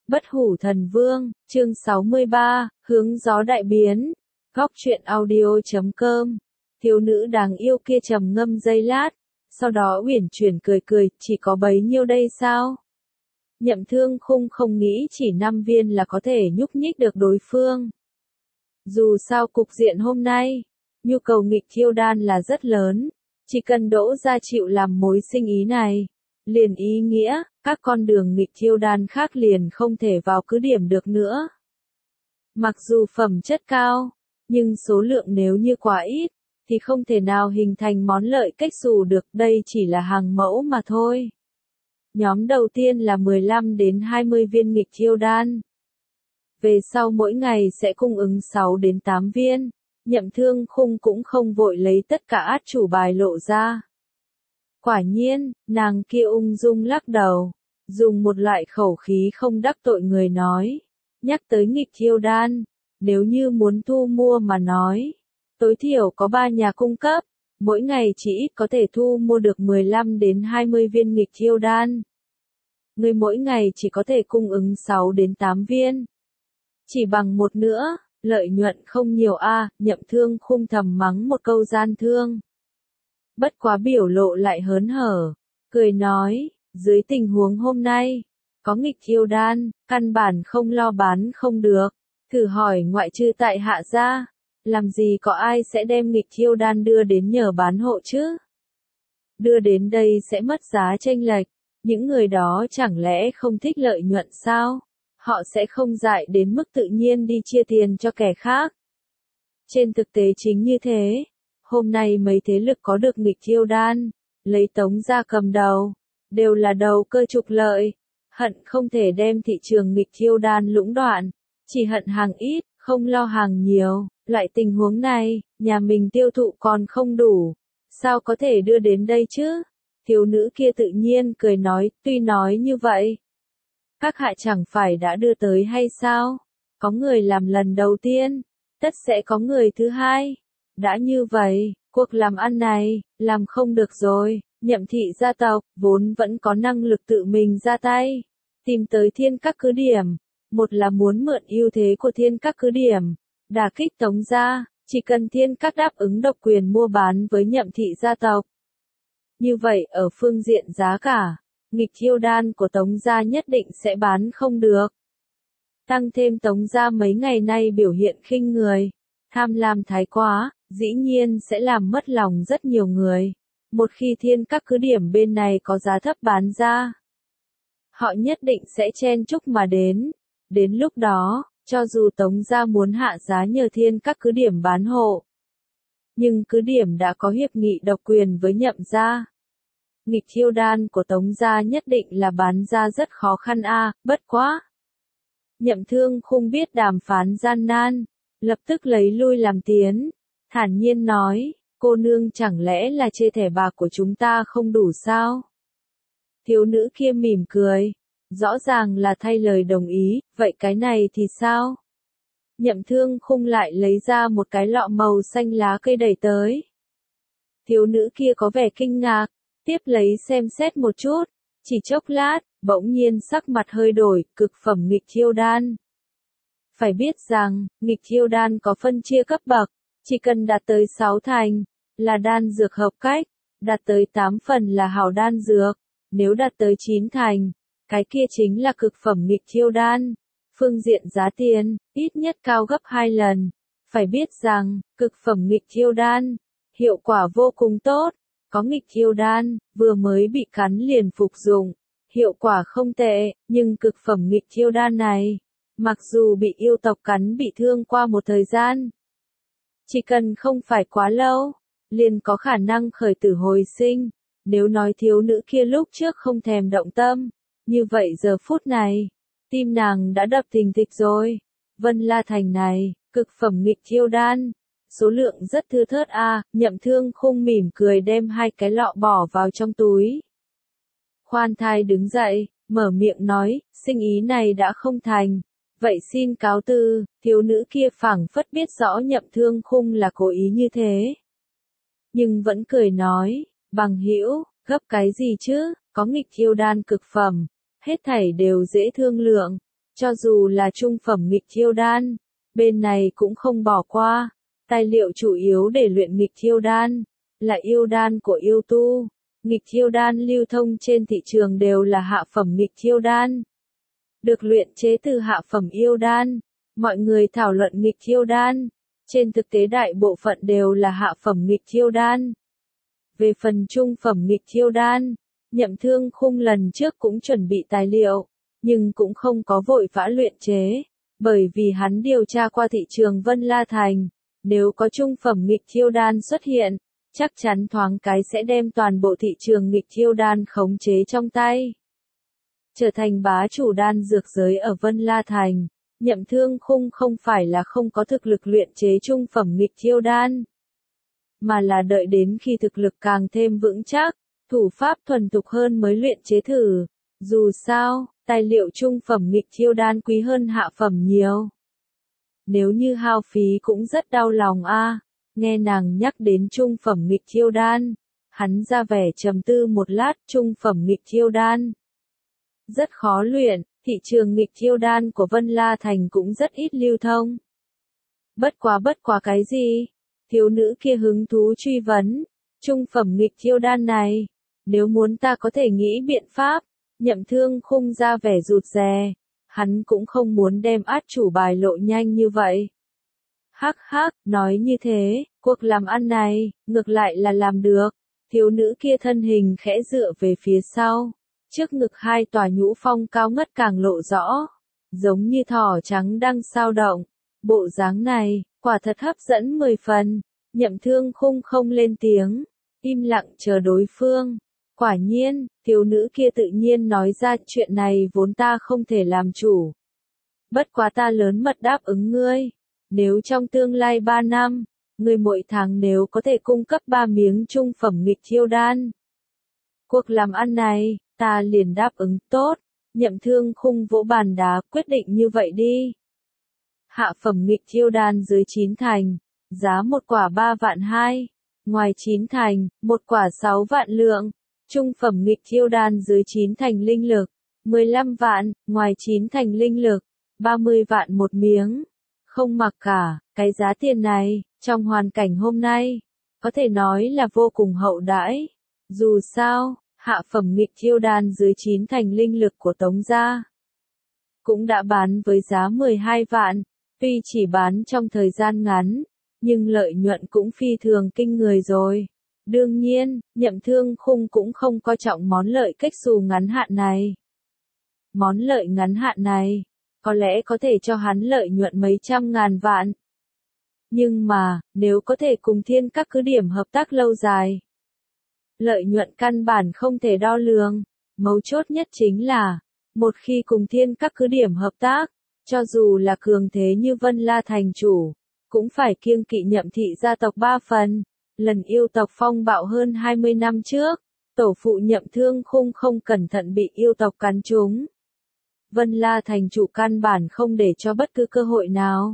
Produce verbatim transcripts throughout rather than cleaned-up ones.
Bất hủ thần vương, chương sáu mươi ba, hướng gió đại biến. Góc truyện audio.com. Thiếu nữ đáng yêu kia trầm ngâm giây lát, sau đó uyển chuyển cười cười, chỉ có bấy nhiêu đây sao? Nhậm Thương Khung không nghĩ chỉ năm viên là có thể nhúc nhích được đối phương. Dù sao cục diện hôm nay, nhu cầu nghịch thiêu đan là rất lớn, chỉ cần Đỗ gia chịu làm mối sinh ý này, liền ý nghĩa, các con đường nghịch thiêu đan khác liền không thể vào cứ điểm được nữa. Mặc dù phẩm chất cao, nhưng số lượng nếu như quá ít, thì không thể nào hình thành món lợi cách xù được, đây chỉ là hàng mẫu mà thôi. Nhóm đầu tiên là mười lăm đến hai mươi viên nghịch thiêu đan. Về sau mỗi ngày sẽ cung ứng sáu đến tám viên, Nhậm Thương Khung cũng không vội lấy tất cả át chủ bài lộ ra. Quả nhiên, nàng kia ung dung lắc đầu, dùng một loại khẩu khí không đắc tội người nói, nhắc tới nghịch thiêu đan, nếu như muốn thu mua mà nói, tối thiểu có ba nhà cung cấp, mỗi ngày chỉ ít có thể thu mua được mười lăm đến hai mươi viên nghịch thiêu đan. Người mỗi ngày chỉ có thể cung ứng sáu đến tám viên. Chỉ bằng một nữa, lợi nhuận không nhiều a, Nhậm Thương Khung thầm mắng một câu gian thương. Bất quá biểu lộ lại hớn hở, cười nói, dưới tình huống hôm nay, có nghịch thiêu đan, căn bản không lo bán không được, thử hỏi ngoại trừ tại Hạ gia, làm gì có ai sẽ đem nghịch thiêu đan đưa đến nhờ bán hộ chứ? Đưa đến đây sẽ mất giá chênh lệch, những người đó chẳng lẽ không thích lợi nhuận sao? Họ sẽ không dại đến mức tự nhiên đi chia tiền cho kẻ khác. Trên thực tế chính như thế. Hôm nay mấy thế lực có được nghịch thiêu đan, lấy Tống gia cầm đầu, đều là đầu cơ trục lợi, hận không thể đem thị trường nghịch thiêu đan lũng đoạn, chỉ hận hàng ít, không lo hàng nhiều, loại tình huống này, nhà mình tiêu thụ còn không đủ, sao có thể đưa đến đây chứ? Thiếu nữ kia tự nhiên cười nói, tuy nói như vậy, các hạ chẳng phải đã đưa tới hay sao? Có người làm lần đầu tiên, tất sẽ có người thứ hai. Đã như vậy, cuộc làm ăn này, làm không được rồi, Nhậm thị gia tộc, vốn vẫn có năng lực tự mình ra tay, tìm tới Thiên Các cứ điểm, một là muốn mượn ưu thế của Thiên Các cứ điểm, đả kích Tống gia, chỉ cần Thiên Các đáp ứng độc quyền mua bán với Nhậm thị gia tộc. Như vậy ở phương diện giá cả, nghịch thiêu đan của Tống gia nhất định sẽ bán không được. Tăng thêm Tống gia mấy ngày nay biểu hiện khinh người, tham lam thái quá, dĩ nhiên sẽ làm mất lòng rất nhiều người. Một khi Thiên Các cứ điểm bên này có giá thấp bán ra, họ nhất định sẽ chen chúc mà đến. Đến lúc đó, cho dù Tống gia muốn hạ giá nhờ Thiên Các cứ điểm bán hộ, nhưng cứ điểm đã có hiệp nghị độc quyền với Nhậm gia. Nghịch thiêu đan của Tống gia nhất định là bán ra rất khó khăn a, bất quá. Nhậm Thương Khung biết đàm phán gian nan, lập tức lấy lui làm tiến, thản nhiên nói, cô nương chẳng lẽ là chê thẻ bạc của chúng ta không đủ sao? Thiếu nữ kia mỉm cười, rõ ràng là thay lời đồng ý, vậy cái này thì sao? Nhậm Thương Khung lại lấy ra một cái lọ màu xanh lá cây đẩy tới. Thiếu nữ kia có vẻ kinh ngạc, tiếp lấy xem xét một chút, chỉ chốc lát, bỗng nhiên sắc mặt hơi đổi, cực phẩm nghịch thiêu đan. Phải biết rằng, nghịch thiêu đan có phân chia cấp bậc, chỉ cần đạt tới sáu thành, là đan dược hợp cách, đạt tới tám phần là hảo đan dược, nếu đạt tới chín thành, cái kia chính là cực phẩm nghịch thiêu đan. Phương diện giá tiền, ít nhất cao gấp hai lần. Phải biết rằng, cực phẩm nghịch thiêu đan, hiệu quả vô cùng tốt, có nghịch thiêu đan, vừa mới bị cắn liền phục dụng, hiệu quả không tệ, nhưng cực phẩm nghịch thiêu đan này, mặc dù bị yêu tộc cắn bị thương qua một thời gian, chỉ cần không phải quá lâu, liền có khả năng khởi tử hồi sinh. Nếu nói thiếu nữ kia lúc trước không thèm động tâm, như vậy giờ phút này, tim nàng đã đập thình thịch rồi. Vân La Thành này, cực phẩm nghịch thiêu đan, số lượng rất thưa thớt a, Nhậm Thương Khung mỉm cười đem hai cái lọ bỏ vào trong túi. Khoan thai đứng dậy, mở miệng nói, sinh ý này đã không thành. Vậy xin cáo từ, thiếu nữ kia phảng phất biết rõ Nhậm Thương Khung là cố ý như thế. Nhưng vẫn cười nói, bằng hữu, gấp cái gì chứ, có nghịch thiêu đan cực phẩm, hết thảy đều dễ thương lượng. Cho dù là trung phẩm nghịch thiêu đan, bên này cũng không bỏ qua. Tài liệu chủ yếu để luyện nghịch thiêu đan là yêu đan của yêu tu. Nghịch thiêu đan lưu thông trên thị trường đều là hạ phẩm nghịch thiêu đan, được luyện chế từ hạ phẩm yêu đan. Mọi người thảo luận nghịch thiêu đan, trên thực tế đại bộ phận đều là hạ phẩm nghịch thiêu đan. Về phần trung phẩm nghịch thiêu đan, Nhậm Thương Khung lần trước cũng chuẩn bị tài liệu, nhưng cũng không có vội vã luyện chế, bởi vì hắn điều tra qua thị trường Vân La Thành, nếu có trung phẩm nghịch thiêu đan xuất hiện, chắc chắn thoáng cái sẽ đem toàn bộ thị trường nghịch thiêu đan khống chế trong tay. Trở thành bá chủ đan dược giới ở Vân La Thành, Nhậm Thương Khung không phải là không có thực lực luyện chế trung phẩm nghịch thiêu đan, mà là đợi đến khi thực lực càng thêm vững chắc, thủ pháp thuần thục hơn mới luyện chế thử. Dù sao, tài liệu trung phẩm nghịch thiêu đan quý hơn hạ phẩm nhiều. Nếu như hao phí cũng rất đau lòng a. À. Nghe nàng nhắc đến trung phẩm nghịch thiêu đan, hắn ra vẻ trầm tư một lát. Trung phẩm nghịch thiêu đan rất khó luyện, thị trường nghịch thiêu đan của Vân La Thành cũng rất ít lưu thông. Bất quá bất quá cái gì? Thiếu nữ kia hứng thú truy vấn. Trung phẩm nghịch thiêu đan này, nếu muốn ta có thể nghĩ biện pháp. Nhậm Thương Khung ra vẻ rụt rè, hắn cũng không muốn đem át chủ bài lộ nhanh như vậy. Hắc hắc, nói như thế, cuộc làm ăn này, ngược lại là làm được. Thiếu nữ kia thân hình khẽ dựa về phía sau, trước ngực hai tòa nhũ phong cao ngất càng lộ rõ, giống như thỏ trắng đang sao động. Bộ dáng này, quả thật hấp dẫn mười phần. Nhậm Thương Khung không lên tiếng, im lặng chờ đối phương. Quả nhiên, thiếu nữ kia tự nhiên nói ra, chuyện này vốn ta không thể làm chủ. Bất quá ta lớn mật đáp ứng ngươi, nếu trong tương lai ba năm, ngươi mỗi tháng nếu có thể cung cấp ba miếng trung phẩm nghịch thiêu đan. Cuộc làm ăn này, ta liền đáp ứng. Tốt. Nhậm Thương Khung vỗ bàn đá, quyết định như vậy đi. Hạ phẩm nghịch thiêu đan dưới chín thành, giá một quả ba vạn hai, ngoài chín thành, một quả sáu vạn lượng. Trung phẩm nghịch thiêu đan dưới chín thành linh lực, mười lăm vạn, ngoài chín thành linh lực, ba mươi vạn một miếng. Không mặc cả, cái giá tiền này, trong hoàn cảnh hôm nay, có thể nói là vô cùng hậu đãi. Dù sao, hạ phẩm nghịch thiêu đan dưới chín thành linh lực của Tống gia cũng đã bán với giá mười hai vạn, tuy chỉ bán trong thời gian ngắn, nhưng lợi nhuận cũng phi thường kinh người rồi. Đương nhiên, Nhậm Thương Khung cũng không coi trọng món lợi cách xù ngắn hạn này. Món lợi ngắn hạn này, có lẽ có thể cho hắn lợi nhuận mấy trăm ngàn vạn. Nhưng mà, nếu có thể cùng Thiên Các cứ điểm hợp tác lâu dài, lợi nhuận căn bản không thể đo lường. Mấu chốt nhất chính là, một khi cùng Thiên Các cứ điểm hợp tác, cho dù là cường thế như Vân La thành chủ, cũng phải kiêng kỵ Nhậm thị gia tộc ba phần. Lần yêu tộc phong bạo hơn hai mươi năm trước, tổ phụ Nhậm Thương Khung không cẩn thận bị yêu tộc cắn trúng. Vân La thành chủ căn bản không để cho bất cứ cơ hội nào.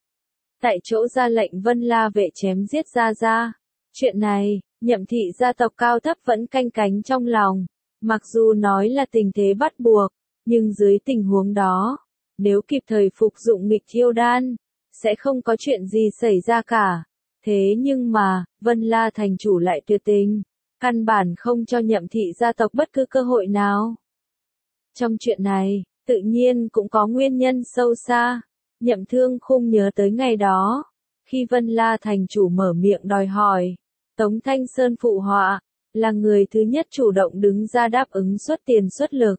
Tại chỗ ra lệnh Vân La vệ chém giết Gia Gia. Chuyện này, Nhậm thị gia tộc cao thấp vẫn canh cánh trong lòng. Mặc dù nói là tình thế bắt buộc, nhưng dưới tình huống đó, nếu kịp thời phục dụng nghịch thiêu đan, sẽ không có chuyện gì xảy ra cả. Thế nhưng mà, Vân La thành chủ lại tuyệt tình, căn bản không cho Nhậm thị gia tộc bất cứ cơ hội nào. Trong chuyện này, tự nhiên cũng có nguyên nhân sâu xa. Nhậm Thương Khung nhớ tới ngày đó, khi Vân La thành chủ mở miệng đòi hỏi, Tống Thanh Sơn phụ họa, là người thứ nhất chủ động đứng ra đáp ứng xuất tiền xuất lực.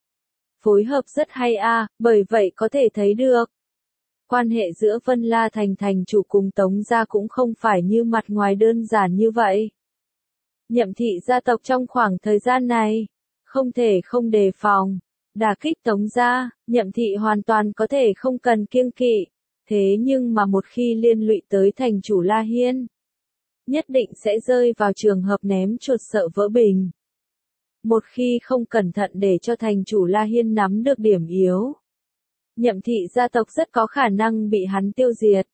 Phối hợp rất hay a, à, bởi vậy có thể thấy được. Quan hệ giữa Vân La thành thành chủ cùng Tống gia cũng không phải như mặt ngoài đơn giản như vậy. Nhậm thị gia tộc trong khoảng thời gian này, không thể không đề phòng, đả kích Tống gia, Nhậm thị hoàn toàn có thể không cần kiêng kỵ, thế nhưng mà một khi liên lụy tới thành chủ La Hiên, nhất định sẽ rơi vào trường hợp ném chuột sợ vỡ bình. Một khi không cẩn thận để cho thành chủ La Hiên nắm được điểm yếu, Nhậm thị gia tộc rất có khả năng bị hắn tiêu diệt.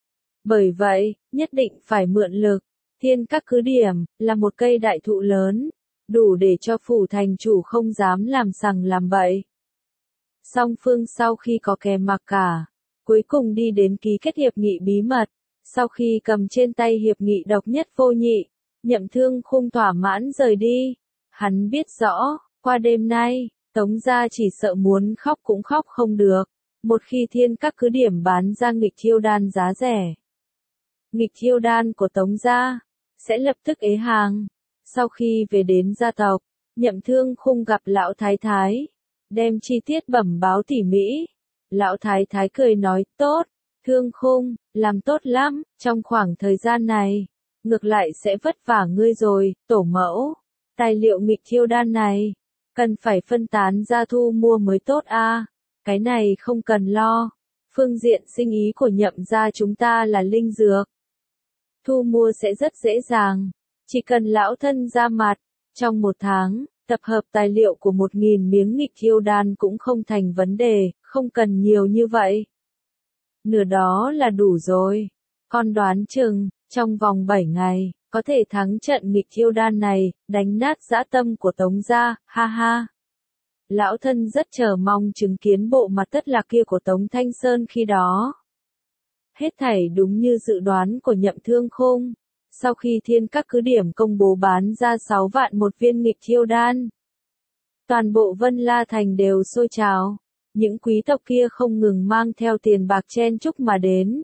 Bởi vậy, nhất định phải mượn lực. Thiên Các cứ điểm, là một cây đại thụ lớn, đủ để cho phủ thành chủ không dám làm sằng làm bậy. Song phương sau khi có kẻ mặc cả, cuối cùng đi đến ký kết hiệp nghị bí mật. Sau khi cầm trên tay hiệp nghị độc nhất vô nhị, Nhậm Thương Khung thỏa mãn rời đi. Hắn biết rõ, qua đêm nay, Tống gia chỉ sợ muốn khóc cũng khóc không được. Một khi Thiên Các cứ điểm bán ra nghịch thiêu đan giá rẻ, nghịch thiêu đan của Tống gia sẽ lập tức ế hàng. Sau khi về đến gia tộc, Nhậm Thương Khung gặp lão thái thái, đem chi tiết bẩm báo tỉ mỉ. Lão thái thái cười nói, tốt, Thương Khung, làm tốt lắm, trong khoảng thời gian này, ngược lại sẽ vất vả ngươi rồi, tổ mẫu. Tài liệu nghịch thiêu đan này, cần phải phân tán ra thu mua mới tốt a. Cái này không cần lo, phương diện sinh ý của Nhậm gia chúng ta là linh dược. Thu mua sẽ rất dễ dàng, chỉ cần lão thân ra mặt, trong một tháng, tập hợp tài liệu của một nghìn miếng nghịch thiêu đan cũng không thành vấn đề, không cần nhiều như vậy. Nửa đó là đủ rồi, con đoán chừng, trong vòng bảy ngày, có thể thắng trận nghịch thiêu đan này, đánh nát dã tâm của Tống gia, ha ha. Lão thân rất chờ mong chứng kiến bộ mặt tất lạc kia của Tống Thanh Sơn khi đó. Hết thảy đúng như dự đoán của Nhậm Thương Khung. Sau khi Thiên Các cứ điểm công bố bán ra sáu vạn một viên nghịch thiêu đan, toàn bộ Vân La Thành đều sôi trào. Những quý tộc kia không ngừng mang theo tiền bạc chen chúc mà đến.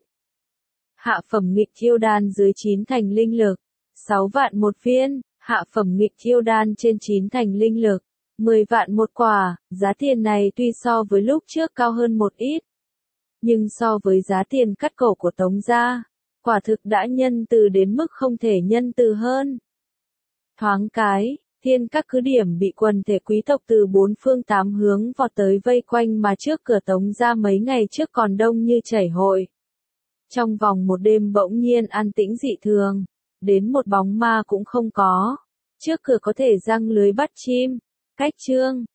Hạ phẩm nghịch thiêu đan dưới chín thành linh lực, sáu vạn một viên, hạ phẩm nghịch thiêu đan trên chín thành linh lực, mười vạn một quả. Giá tiền này tuy so với lúc trước cao hơn một ít, nhưng so với giá tiền cắt cổ của Tống gia, quả thực đã nhân từ đến mức không thể nhân từ hơn. Thoáng cái, Thiên Các cứ điểm bị quần thể quý tộc từ bốn phương tám hướng vọt tới vây quanh mà trước cửa Tống gia mấy ngày trước còn đông như chảy hội. Trong vòng một đêm bỗng nhiên an tĩnh dị thường, đến một bóng ma cũng không có. Trước cửa có thể giăng lưới bắt chim. Cách chương